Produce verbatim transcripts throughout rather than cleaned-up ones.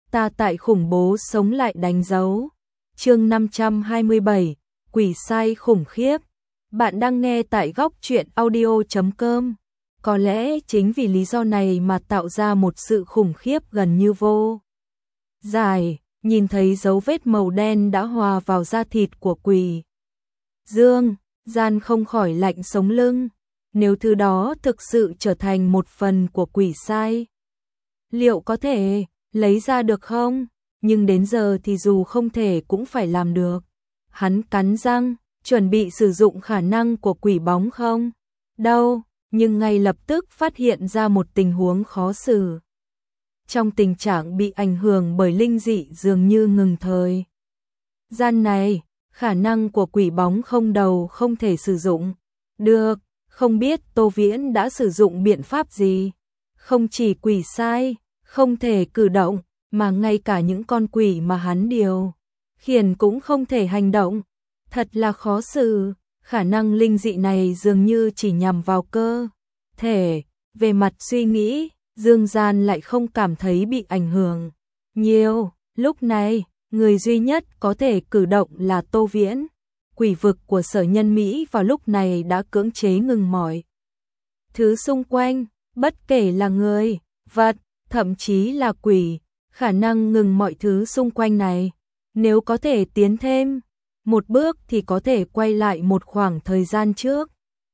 ta tại khủng bố sống lại đánh dấu. Chương năm trăm hai mươi bảy, quỷ sai khủng khiếp. Bạn đang nghe tại góc truyện audio chấm com. Có lẽ chính vì lý do này mà tạo ra một sự khủng khiếp gần như vô giải, nhìn thấy dấu vết màu đen đã hòa vào da thịt của quỷ Dương, Gian không khỏi lạnh sống lưng. Nếu thứ đó thực sự trở thành một phần của quỷ sai, liệu có thể lấy ra được không? Nhưng đến giờ thì dù không thể cũng phải làm được. Hắn cắn răng, chuẩn bị sử dụng khả năng của quỷ bóng không? Đâu, nhưng ngay lập tức phát hiện ra một tình huống khó xử. Trong tình trạng bị ảnh hưởng bởi linh dị dường như ngừng thời gian này, khả năng của quỷ bóng không đầu không thể sử dụng được. Không biết Tô Viễn đã sử dụng biện pháp gì? Không chỉ quỷ sai không thể cử động, mà ngay cả những con quỷ mà hắn điều khiển cũng không thể hành động. Thật là khó xử, khả năng linh dị này dường như chỉ nhằm vào cơ thể. Về mặt suy nghĩ, Dương Gian lại không cảm thấy bị ảnh hưởng nhiều. Lúc này, người duy nhất có thể cử động là Tô Viễn. Quỷ vực của Sở Nhân Mỹ vào lúc này đã cưỡng chế ngừng mọi thứ xung quanh, bất kể là người, vật, thậm chí là quỷ, khả năng ngừng mọi thứ xung quanh này. Nếu có thể tiến thêm một bước thì có thể quay lại một khoảng thời gian trước.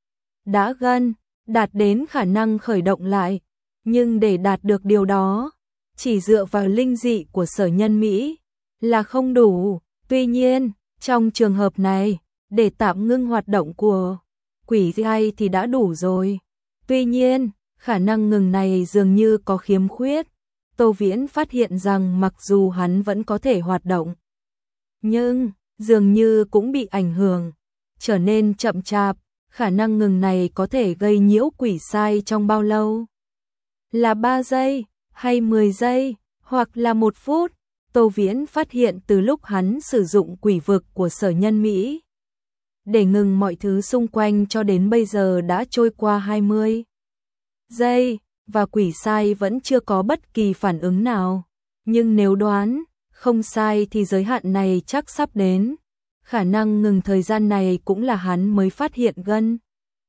Đã gần, đạt đến khả năng khởi động lại, nhưng để đạt được điều đó, chỉ dựa vào linh dị của Sở Nhân Mỹ là không đủ. Tuy nhiên, trong trường hợp này, để tạm ngưng hoạt động của quỷ sai thì đã đủ rồi. Tuy nhiên, khả năng ngừng này dường như có khiếm khuyết. Tô Viễn phát hiện rằng mặc dù hắn vẫn có thể hoạt động, nhưng dường như cũng bị ảnh hưởng, trở nên chậm chạp. Khả năng ngừng này có thể gây nhiễu quỷ sai trong bao lâu? Là ba giây, hay mười giây, hoặc là một phút? Tô Viễn phát hiện từ lúc hắn sử dụng quỷ vực của Sở Nhân Mỹ để ngừng mọi thứ xung quanh cho đến bây giờ đã trôi qua hai mươi giây, và quỷ sai vẫn chưa có bất kỳ phản ứng nào. Nhưng nếu đoán không sai thì giới hạn này chắc sắp đến. Khả năng ngừng thời gian này cũng là hắn mới phát hiện gần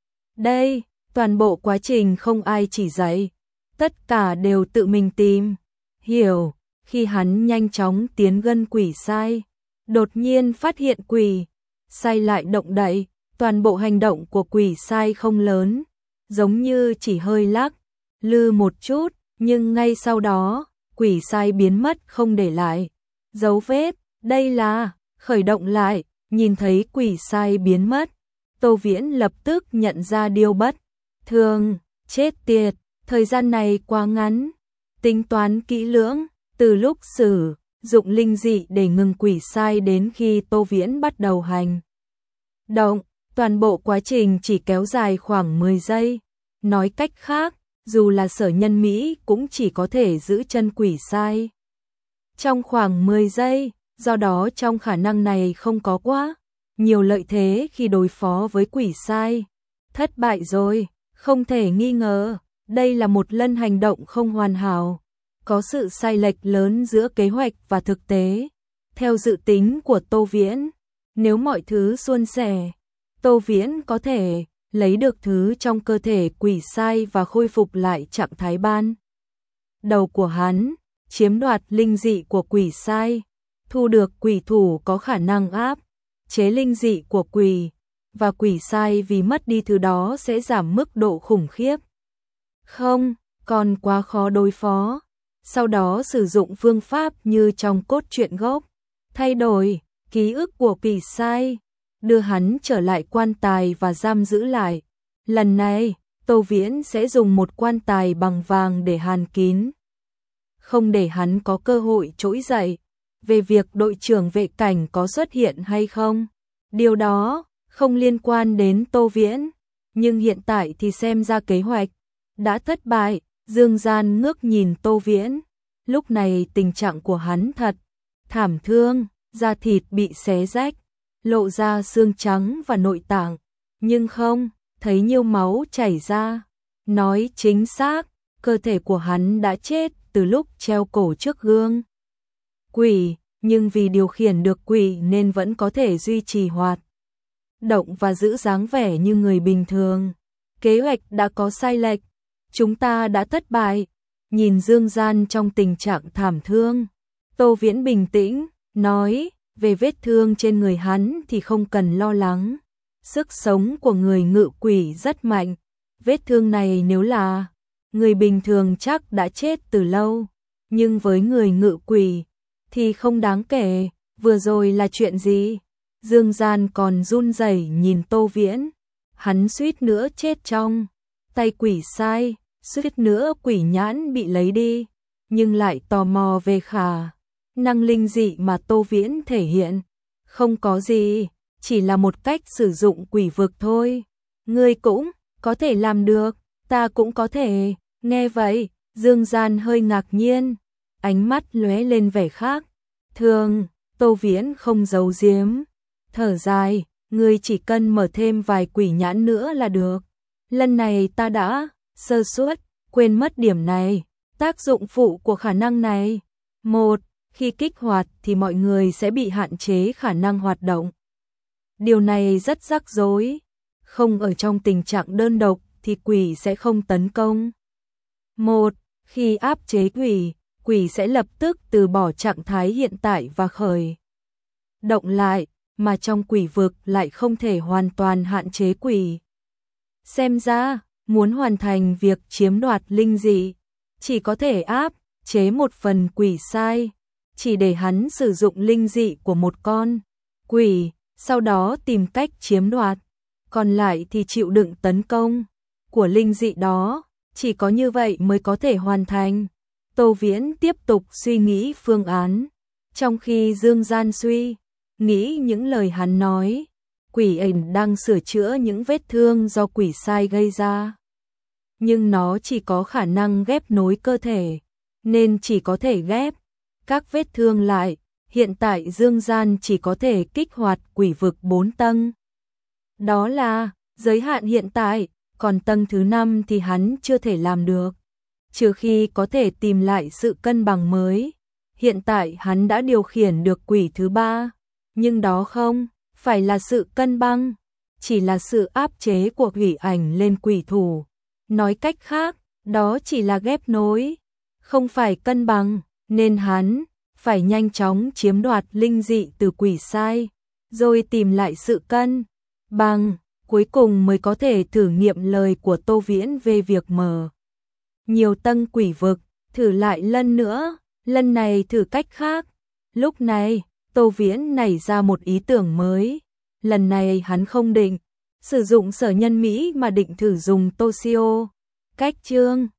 đây. Toàn bộ quá trình không ai chỉ dạy, tất cả đều tự mình tìm hiểu. Khi hắn nhanh chóng tiến gần quỷ sai, đột nhiên phát hiện quỷ sai lại động đậy. Toàn bộ hành động của quỷ sai không lớn, giống như chỉ hơi lắc lư một chút, nhưng ngay sau đó, quỷ sai biến mất không để lại dấu vết. Đây là khởi động lại. Nhìn thấy quỷ sai biến mất, Tô Viễn lập tức nhận ra điều bất thường. Chết tiệt, thời gian này quá ngắn. Tính toán kỹ lưỡng, từ lúc sử dụng linh dị để ngừng quỷ sai đến khi Tô Viễn bắt đầu hành động, toàn bộ quá trình chỉ kéo dài khoảng mười giây. Nói cách khác, dù là Sở Nhân Mỹ cũng chỉ có thể giữ chân quỷ sai trong khoảng mười giây. Do đó trong khả năng này không có quá nhiều lợi thế khi đối phó với quỷ sai. Thất bại rồi, không thể nghi ngờ. Đây là một lần hành động không hoàn hảo, có sự sai lệch lớn giữa kế hoạch và thực tế. Theo dự tính của Tô Viễn, nếu mọi thứ suôn sẻ, Tô Viễn có thể lấy được thứ trong cơ thể quỷ sai và khôi phục lại trạng thái ban đầu của hắn, chiếm đoạt linh dị của quỷ sai, thu được quỷ thủ có khả năng áp chế linh dị của quỷ và quỷ sai. Vì mất đi thứ đó sẽ giảm mức độ khủng khiếp, không còn quá khó đối phó. Sau đó sử dụng phương pháp như trong cốt truyện gốc, thay đổi ký ức của quỷ sai, đưa hắn trở lại quan tài và giam giữ lại. Lần này, Tô Viễn sẽ dùng một quan tài bằng vàng để hàn kín, không để hắn có cơ hội trỗi dậy. Về việc đội trưởng vệ cảnh có xuất hiện hay không, điều đó không liên quan đến Tô Viễn. Nhưng hiện tại thì xem ra kế hoạch đã thất bại. Dương Gian ngước nhìn Tô Viễn. Lúc này tình trạng của hắn thật thảm thương, da thịt bị xé rách, lộ ra xương trắng và nội tạng, nhưng không thấy nhiều máu chảy ra. Nói chính xác, cơ thể của hắn đã chết từ lúc treo cổ trước gương. quỷ, nhưng vì điều khiển được quỷ nên vẫn có thể duy trì hoạt động và giữ dáng vẻ như người bình thường. Kế hoạch đã có sai lệch, chúng ta đã thất bại. Nhìn Dương Gian trong tình trạng thảm thương, Tô Viễn bình tĩnh, nói, về vết thương trên người hắn thì không cần lo lắng. Sức sống của người ngự quỷ rất mạnh, vết thương này nếu là người bình thường chắc đã chết từ lâu, nhưng với người ngự quỷ thì không đáng kể. Vừa rồi là chuyện gì? Dương Gian còn run rẩy nhìn Tô Viễn, hắn suýt nữa chết trong tay quỷ sai, suýt nữa quỷ nhãn bị lấy đi, nhưng lại tò mò về khả năng linh dị mà Tô Viễn thể hiện. Không có gì, chỉ là một cách sử dụng quỷ vực thôi. Ngươi cũng có thể làm được, ta cũng có thể. Nghe vậy, Dương Gian hơi ngạc nhiên, ánh mắt lóe lên vẻ khác thường. Tô Viễn không giấu giếm, thở dài, ngươi chỉ cần mở thêm vài quỷ nhãn nữa là được. Lần này ta đã sơ suất, quên mất điểm này. Tác dụng phụ của khả năng này: một, khi kích hoạt thì mọi người sẽ bị hạn chế khả năng hoạt động. Điều này rất rắc rối, không ở trong tình trạng đơn độc thì quỷ sẽ không tấn công. Một, khi áp chế quỷ, quỷ sẽ lập tức từ bỏ trạng thái hiện tại và khởi động lại, mà trong quỷ vực lại không thể hoàn toàn hạn chế quỷ. Xem ra, muốn hoàn thành việc chiếm đoạt linh dị, chỉ có thể áp chế một phần quỷ sai, chỉ để hắn sử dụng linh dị của một con quỷ, sau đó tìm cách chiếm đoạt, còn lại thì chịu đựng tấn công của linh dị đó, chỉ có như vậy mới có thể hoàn thành. Tô Viễn tiếp tục suy nghĩ phương án, trong khi Dương Gian suy nghĩ những lời hắn nói. Quỷ ảnh đang sửa chữa những vết thương do quỷ sai gây ra, nhưng nó chỉ có khả năng ghép nối cơ thể, nên chỉ có thể ghép các vết thương lại. Hiện tại Dương Gian chỉ có thể kích hoạt quỷ vực bốn tầng. Đó là giới hạn hiện tại, còn tầng thứ năm thì hắn chưa thể làm được, trừ khi có thể tìm lại sự cân bằng mới. Hiện tại hắn đã điều khiển được quỷ thứ ba, nhưng đó không phải là sự cân bằng, chỉ là sự áp chế của quỷ ảnh lên quỷ thủ. Nói cách khác, đó chỉ là ghép nối, không phải cân bằng, nên hắn phải nhanh chóng chiếm đoạt linh dị từ quỷ sai, rồi tìm lại sự cân bằng, cuối cùng mới có thể thử nghiệm lời của Tô Viễn về việc mở nhiều tầng quỷ vực. Thử lại lần nữa, lần này thử cách khác. Lúc này, Tô Viễn nảy ra một ý tưởng mới. Lần này hắn không định sử dụng sở nhân Mỹ mà định thử dùng Toshio cách chương.